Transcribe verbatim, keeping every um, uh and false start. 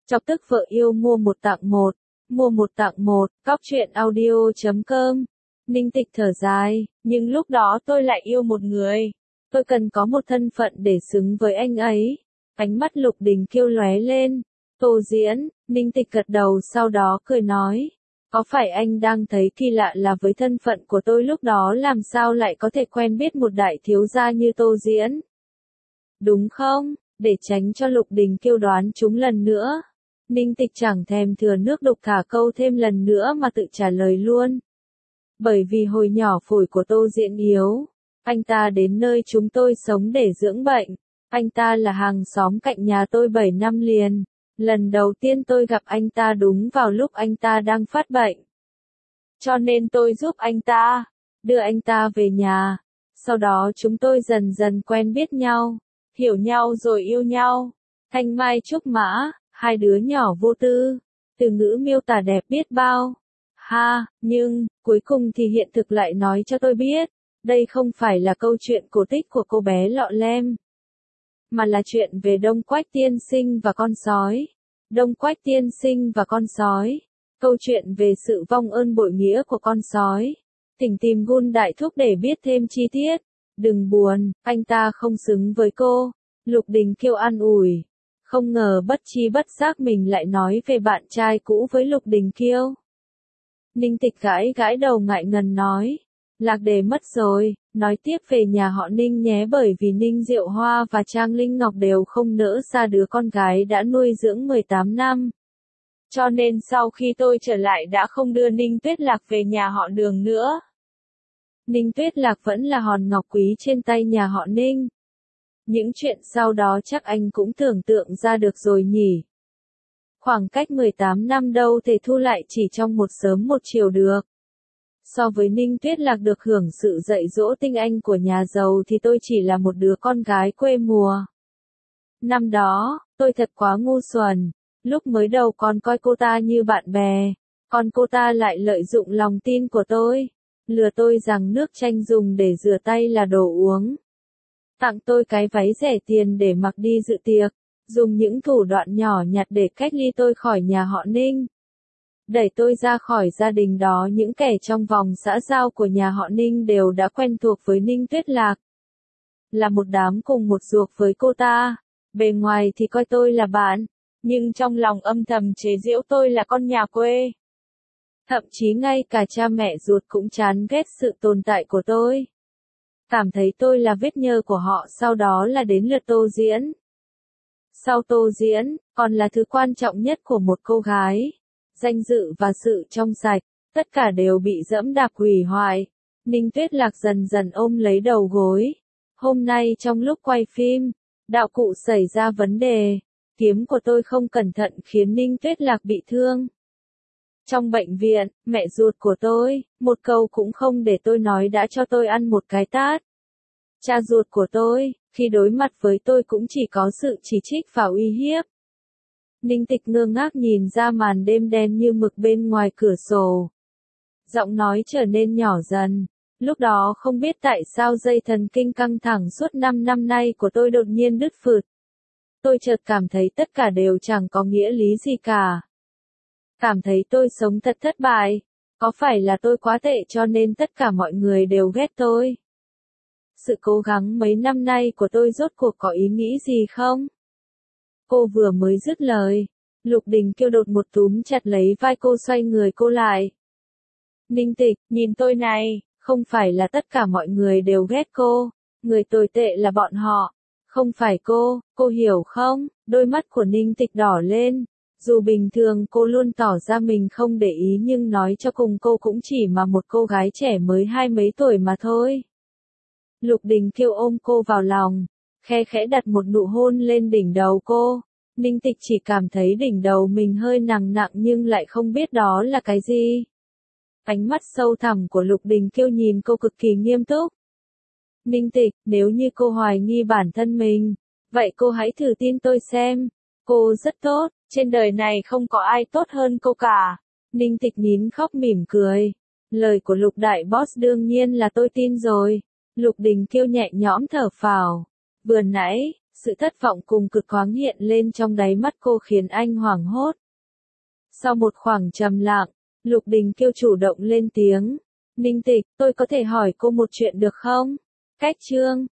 Chọc tức vợ yêu mua một tặng một, mua một tặng một, cóc truyện audio chấm com. Ninh Tịch thở dài, nhưng lúc đó tôi lại yêu một người. Tôi cần có một thân phận để xứng với anh ấy. Ánh mắt Lục Đình Kiêu lóe lên. Tô Diễn, Ninh Tịch gật đầu sau đó cười nói. Có phải anh đang thấy kỳ lạ là với thân phận của tôi lúc đó làm sao lại có thể quen biết một đại thiếu gia như Tô Diễn? Đúng không? Để tránh cho Lục Đình Kiêu đoán chúng lần nữa. Ninh Tịch chẳng thèm thừa nước đục thả câu thêm lần nữa mà tự trả lời luôn. Bởi vì hồi nhỏ phổi của Tô Diễn yếu, anh ta đến nơi chúng tôi sống để dưỡng bệnh. Anh ta là hàng xóm cạnh nhà tôi bảy năm liền. Lần đầu tiên tôi gặp anh ta đúng vào lúc anh ta đang phát bệnh. Cho nên tôi giúp anh ta, đưa anh ta về nhà. Sau đó chúng tôi dần dần quen biết nhau, hiểu nhau rồi yêu nhau. Thanh mai trúc mã, hai đứa nhỏ vô tư. Từ ngữ miêu tả đẹp biết bao. Ha, nhưng, cuối cùng thì hiện thực lại nói cho tôi biết. Đây không phải là câu chuyện cổ tích của cô bé lọ lem. Mà là chuyện về Đông Quách tiên sinh và con sói. Đông Quách tiên sinh và con sói. Câu chuyện về sự vong ơn bội nghĩa của con sói. Thỉnh tìm Gun đại thúc để biết thêm chi tiết. Đừng buồn, anh ta không xứng với cô. Lục Đình Kiêu an ủi. Không ngờ bất chi bất giác mình lại nói về bạn trai cũ với Lục Đình Kiêu. Ninh Tịch gãi gãi đầu ngại ngần nói. Lạc đề mất rồi, nói tiếp về nhà họ Ninh nhé, bởi vì Ninh Diệu Hoa và Trang Linh Ngọc đều không nỡ xa đứa con gái đã nuôi dưỡng mười tám năm. Cho nên sau khi tôi trở lại đã không đưa Ninh Tuyết Lạc về nhà họ Đường nữa. Ninh Tuyết Lạc vẫn là hòn ngọc quý trên tay nhà họ Ninh. Những chuyện sau đó chắc anh cũng tưởng tượng ra được rồi nhỉ. Khoảng cách mười tám năm đâu thể thu lại chỉ trong một sớm một chiều được. So với Ninh Tuyết Lạc được hưởng sự dạy dỗ tinh anh của nhà giàu thì tôi chỉ là một đứa con gái quê mùa. Năm đó, tôi thật quá ngu xuẩn. Lúc mới đầu còn coi cô ta như bạn bè, còn cô ta lại lợi dụng lòng tin của tôi, lừa tôi rằng nước chanh dùng để rửa tay là đồ uống. Tặng tôi cái váy rẻ tiền để mặc đi dự tiệc, dùng những thủ đoạn nhỏ nhặt để cách ly tôi khỏi nhà họ Ninh. Đẩy tôi ra khỏi gia đình đó, những kẻ trong vòng xã giao của nhà họ Ninh đều đã quen thuộc với Ninh Tuyết Lạc. Là một đám cùng một ruột với cô ta, bề ngoài thì coi tôi là bạn, nhưng trong lòng âm thầm chế giễu tôi là con nhà quê. Thậm chí ngay cả cha mẹ ruột cũng chán ghét sự tồn tại của tôi. Cảm thấy tôi là vết nhơ của họ, sau đó là đến lượt Tô Diễn. Sau Tô Diễn, còn là thứ quan trọng nhất của một cô gái. Danh dự và sự trong sạch, tất cả đều bị dẫm đạp hủy hoại. Ninh Tuyết Lạc dần dần ôm lấy đầu gối. Hôm nay trong lúc quay phim, đạo cụ xảy ra vấn đề. Kiếm của tôi không cẩn thận khiến Ninh Tuyết Lạc bị thương. Trong bệnh viện, mẹ ruột của tôi, một câu cũng không để tôi nói đã cho tôi ăn một cái tát. Cha ruột của tôi, khi đối mặt với tôi cũng chỉ có sự chỉ trích và uy hiếp. Ninh Tịch ngơ ngác nhìn ra màn đêm đen như mực bên ngoài cửa sổ. Giọng nói trở nên nhỏ dần. Lúc đó không biết tại sao dây thần kinh căng thẳng suốt năm năm nay của tôi đột nhiên đứt phượt. Tôi chợt cảm thấy tất cả đều chẳng có nghĩa lý gì cả. Cảm thấy tôi sống thật thất bại. Có phải là tôi quá tệ cho nên tất cả mọi người đều ghét tôi? Sự cố gắng mấy năm nay của tôi rốt cuộc có ý nghĩ gì không? Cô vừa mới dứt lời, Lục Đình Kiêu đột một túm chặt lấy vai cô, xoay người cô lại. Ninh Tịch, nhìn tôi này, không phải là tất cả mọi người đều ghét cô, người tồi tệ là bọn họ, không phải cô, cô hiểu không? Đôi mắt của Ninh Tịch đỏ lên, dù bình thường cô luôn tỏ ra mình không để ý nhưng nói cho cùng cô cũng chỉ mà một cô gái trẻ mới hai mấy tuổi mà thôi. Lục Đình Kiêu ôm cô vào lòng, khe khẽ đặt một nụ hôn lên đỉnh đầu cô. Ninh Tịch chỉ cảm thấy đỉnh đầu mình hơi nặng nặng nhưng lại không biết đó là cái gì. Ánh mắt sâu thẳm của Lục Đình Kiêu nhìn cô cực kỳ nghiêm túc. Ninh Tịch, nếu như cô hoài nghi bản thân mình, vậy cô hãy thử tin tôi xem. Cô rất tốt, trên đời này không có ai tốt hơn cô cả. Ninh Tịch nín khóc mỉm cười. Lời của Lục đại boss đương nhiên là tôi tin rồi. Lục Đình Kiêu nhẹ nhõm thở phào. Vừa nãy, Sự thất vọng cùng cực thoáng hiện lên trong đáy mắt cô khiến anh hoảng hốt. Sau một khoảng trầm lặng, Lục Đình Kiêu chủ động lên tiếng. Ninh Tịch, tôi có thể hỏi cô một chuyện được không? Cách chương